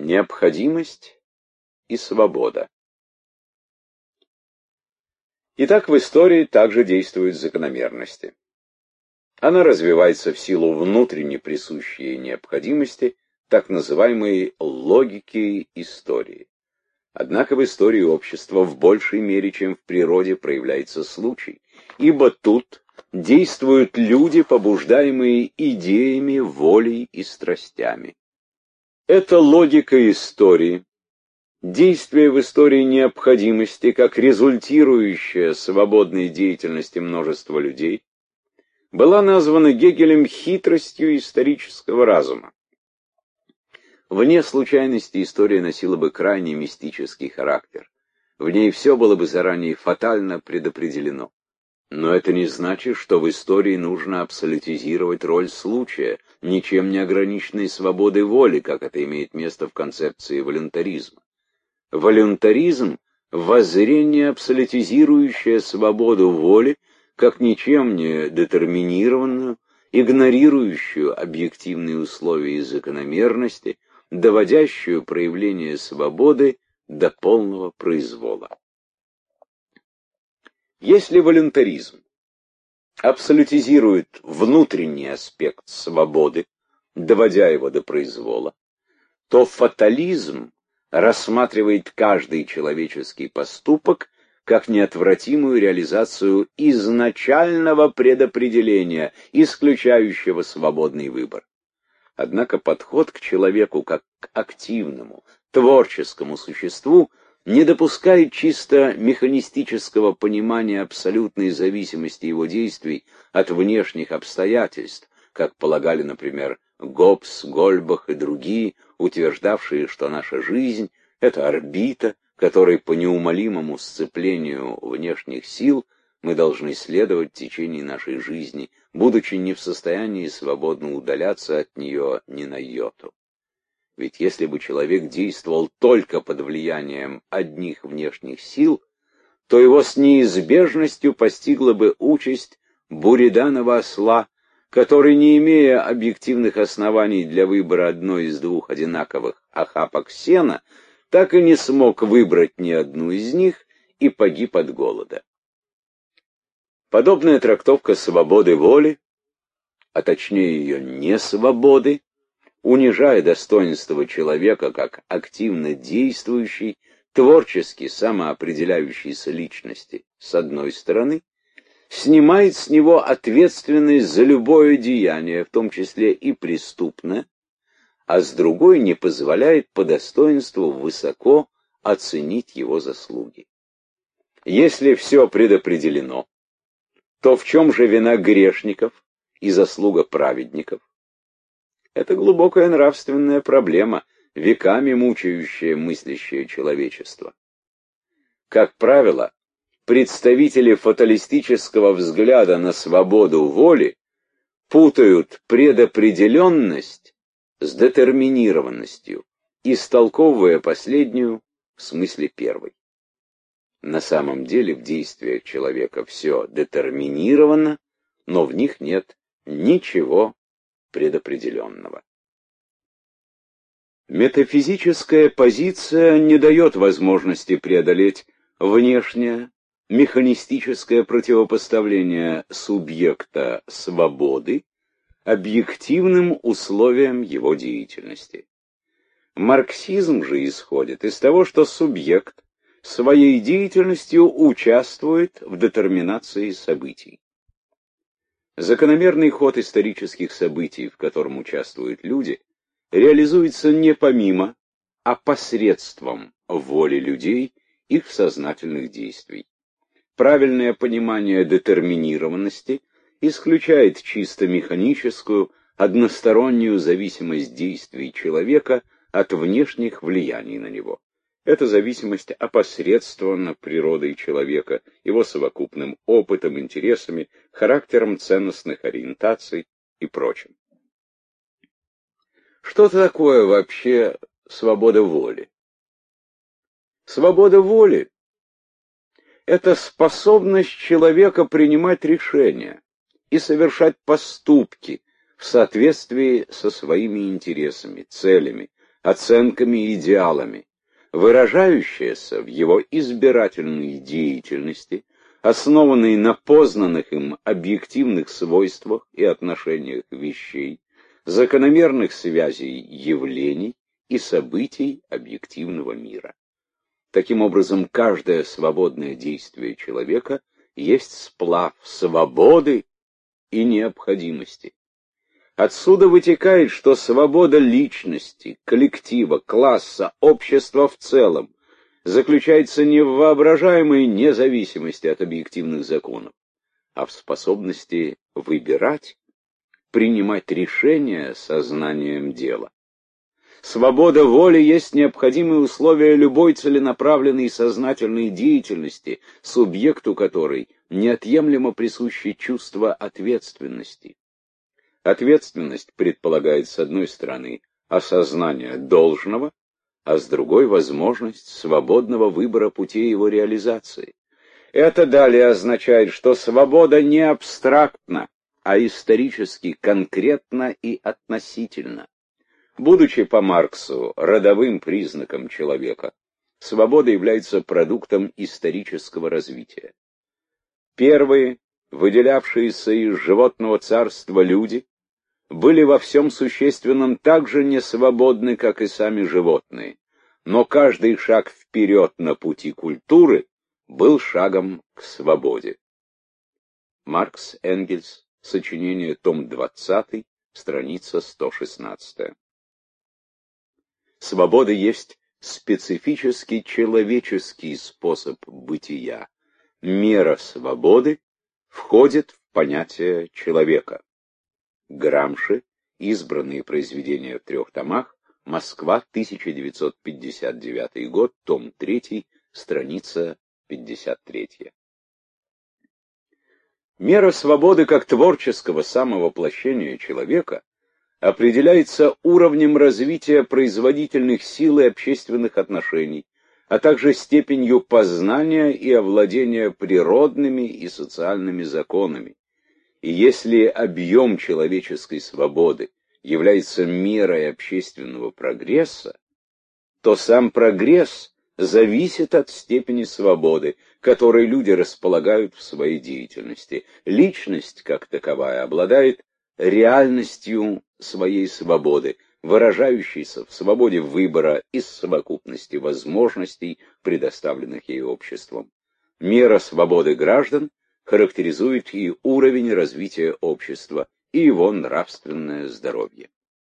Необходимость и свобода. Итак, в истории также действуют закономерности. Она развивается в силу внутренне присущей ей необходимости, так называемой логики истории. Однако в истории общества в большей мере, чем в природе, проявляется случай, ибо тут действуют люди, побуждаемые идеями, волей и страстями. Это логика истории, действие в истории необходимости, как результирующая свободной деятельности множества людей, была названа Гегелем хитростью исторического разума. Вне случайности история носила бы крайне мистический характер. В ней все было бы заранее фатально предопределено. Но это не значит, что в истории нужно абсолютизировать роль случая, ничем не ограниченной свободой воли, как это имеет место в концепции волюнтаризма. Волюнтаризм — воззрение, абсолютизирующее свободу воли, как ничем не детерминированную, игнорирующую объективные условия и закономерности, доводящую проявление свободы до полного произвола. Если волюнтаризм абсолютизирует внутренний аспект свободы, доводя его до произвола, то фатализм рассматривает каждый человеческий поступок как неотвратимую реализацию изначального предопределения, исключающего свободный выбор. Однако подход к человеку как к активному, творческому существу не допускает чисто механистического понимания абсолютной зависимости его действий от внешних обстоятельств, как полагали, например, Гоббс, Гольбах и другие, утверждавшие, что наша жизнь — это орбита, которой по неумолимому сцеплению внешних сил мы должны следовать в течение нашей жизни, будучи не в состоянии свободно удаляться от нее ни на йоту. Ведь если бы человек действовал только под влиянием одних внешних сил, то его с неизбежностью постигла бы участь буриданова осла, который, не имея объективных оснований для выбора одной из двух одинаковых охапок сена, так и не смог выбрать ни одну из них и погиб от голода. Подобная трактовка свободы воли, а точнее ее несвободы, унижая достоинство человека как активно действующей, творчески самоопределяющейся личности, с одной стороны, снимает с него ответственность за любое деяние, в том числе и преступное, а с другой не позволяет по достоинству высоко оценить его заслуги. Если все предопределено, то в чем же вина грешников и заслуга праведников? Это глубокая нравственная проблема, веками мучающая мыслящее человечество. Как правило, представители фаталистического взгляда на свободу воли путают предопределенность с детерминированностью, истолковывая последнюю в смысле первой. На самом деле в действиях человека все детерминировано, но в них нет ничего предопределенного. Метафизическая позиция не дает возможности преодолеть внешнее, механистическое противопоставление субъекта свободы объективным условиям его деятельности. Марксизм же исходит из того, что субъект своей деятельностью участвует в детерминации событий. Закономерный ход исторических событий, в котором участвуют люди, реализуется не помимо, а посредством воли людей, их сознательных действий. Правильное понимание детерминированности исключает чисто механическую, одностороннюю зависимость действий человека от внешних влияний на него. Эта зависимость опосредствована природой человека, его совокупным опытом, интересами, характером ценностных ориентаций и прочим. Что такое вообще свобода воли? Свобода воли — это способность человека принимать решения и совершать поступки в соответствии со своими интересами, целями, оценками и идеалами, выражающаяся в его избирательной деятельности, основанной на познанных им объективных свойствах и отношениях вещей, закономерных связей явлений и событий объективного мира. Таким образом, каждое свободное действие человека есть сплав свободы и необходимости. Отсюда вытекает, что свобода личности, коллектива, класса, общества в целом заключается не в воображаемой независимости от объективных законов, а в способности выбирать, принимать решения сознанием дела. Свобода воли есть необходимое условие любой целенаправленной и сознательной деятельности, субъекту которой неотъемлемо присуще чувство ответственности. Ответственность предполагает, с одной стороны, осознание должного, а с другой — возможность свободного выбора путей его реализации. Это далее означает, что свобода не абстрактна, а исторически конкретна и относительна. Будучи по Марксу родовым признаком человека, свобода является продуктом исторического развития. Первые, выделявшиеся из животного царства люди, были во всем существенном так же несвободны, как и сами животные, но каждый шаг вперед на пути культуры был шагом к свободе. Маркс, Энгельс, сочинение, том 20, страница 116. Свобода есть специфический человеческий способ бытия. Мера свободы входит в понятие человека. Грамши. Избранные произведения в 3 томах. Москва, 1959 год, том 3, страница 53. Мера свободы как творческого самовоплощения человека определяется уровнем развития производительных сил и общественных отношений, а также степенью познания и овладения природными и социальными законами. И если объем человеческой свободы является мерой общественного прогресса, то сам прогресс зависит от степени свободы, которой люди располагают в своей деятельности. Личность, как таковая, обладает реальностью своей свободы, выражающейся в свободе выбора из совокупности возможностей, предоставленных ей обществом. Мера свободы граждан характеризует и уровень развития общества, и его нравственное здоровье.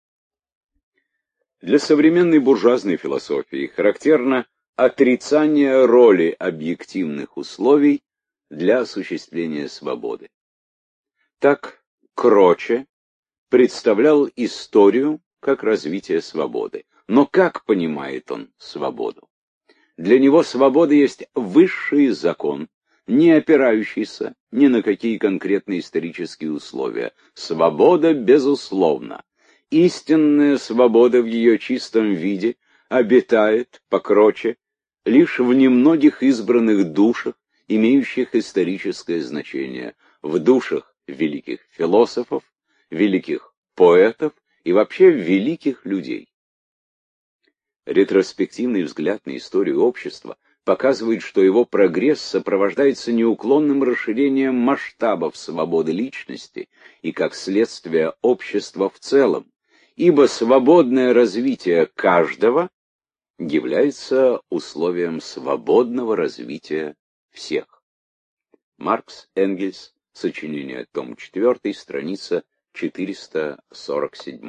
Для современной буржуазной философии характерно отрицание роли объективных условий для осуществления свободы. Так Кроче представлял историю как развитие свободы. Но как понимает он свободу? Для него свобода есть высший закон, не опирающийся ни на какие конкретные исторические условия. Свобода безусловна. Истинная свобода в ее чистом виде обитает, по Кроче, лишь в немногих избранных душах, имеющих историческое значение, в душах великих философов, великих поэтов и вообще великих людей. Ретроспективный взгляд на историю общества показывает, что его прогресс сопровождается неуклонным расширением масштабов свободы личности и, как следствие, общества в целом, ибо свободное развитие каждого является условием свободного развития всех. Маркс, Энгельс, сочинение, том 4, страница 447.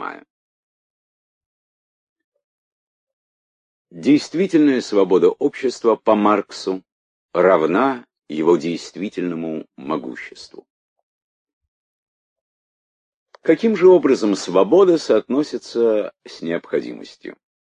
Действительная свобода общества по Марксу равна его действительному могуществу. Каким же образом свобода соотносится с необходимостью?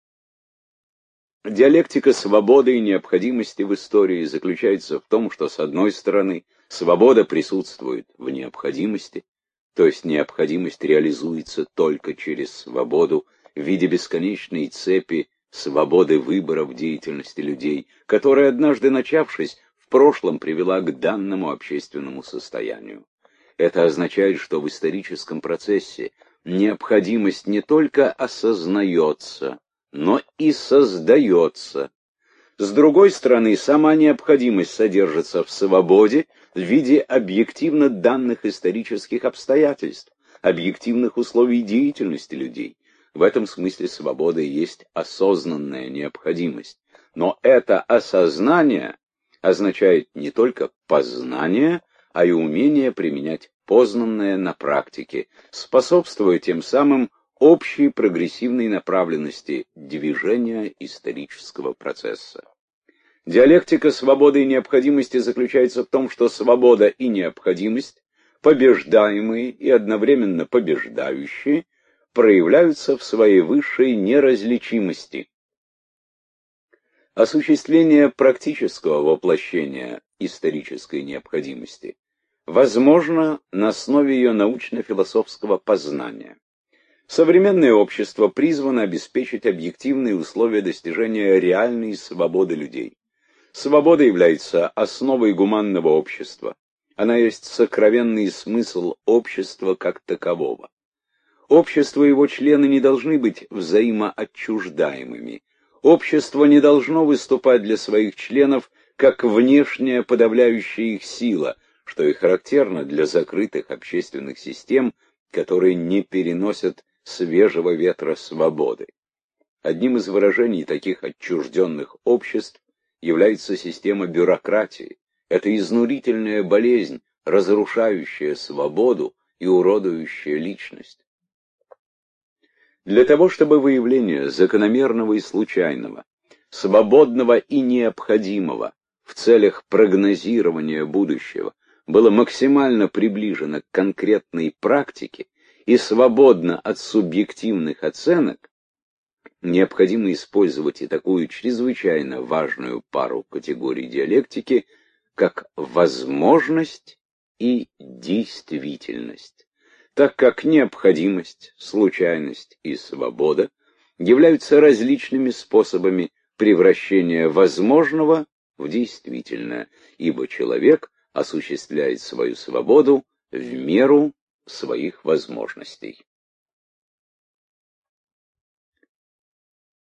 Диалектика свободы и необходимости в истории заключается в том, что, с одной стороны, свобода присутствует в необходимости, то есть необходимость реализуется только через свободу в виде бесконечной цепи свободы выбора в деятельности людей, которая, однажды начавшись, в прошлом привела к данному общественному состоянию. Это означает, что в историческом процессе необходимость не только осознается, но и создается. С другой стороны, сама необходимость содержится в свободе в виде объективно данных исторических обстоятельств, объективных условий деятельности людей. В этом смысле свобода и есть осознанная необходимость. Но это осознание означает не только познание, а и умение применять познанное на практике, способствуя тем самым общей прогрессивной направленности движения исторического процесса. Диалектика свободы и необходимости заключается в том, что свобода и необходимость, побеждаемые и одновременно побеждающие, проявляются в своей высшей неразличимости. Осуществление практического воплощения исторической необходимости возможно на основе ее научно-философского познания. Современное общество призвано обеспечить объективные условия достижения реальной свободы людей. Свобода является основой гуманного общества. Она есть сокровенный смысл общества как такового. Общество и его члены не должны быть взаимоотчуждаемыми. Общество не должно выступать для своих членов как внешняя подавляющая их сила, что и характерно для закрытых общественных систем, которые не переносят свежего ветра свободы. Одним из выражений таких отчужденных обществ является система бюрократии. Это изнурительная болезнь, разрушающая свободу и уродующая личность. Для того, чтобы выявление закономерного и случайного, свободного и необходимого в целях прогнозирования будущего было максимально приближено к конкретной практике и свободно от субъективных оценок, необходимо использовать и такую чрезвычайно важную пару категорий диалектики, как возможность и действительность, так как необходимость, случайность и свобода являются различными способами превращения возможного в действительное, ибо человек осуществляет свою свободу в меру своих возможностей.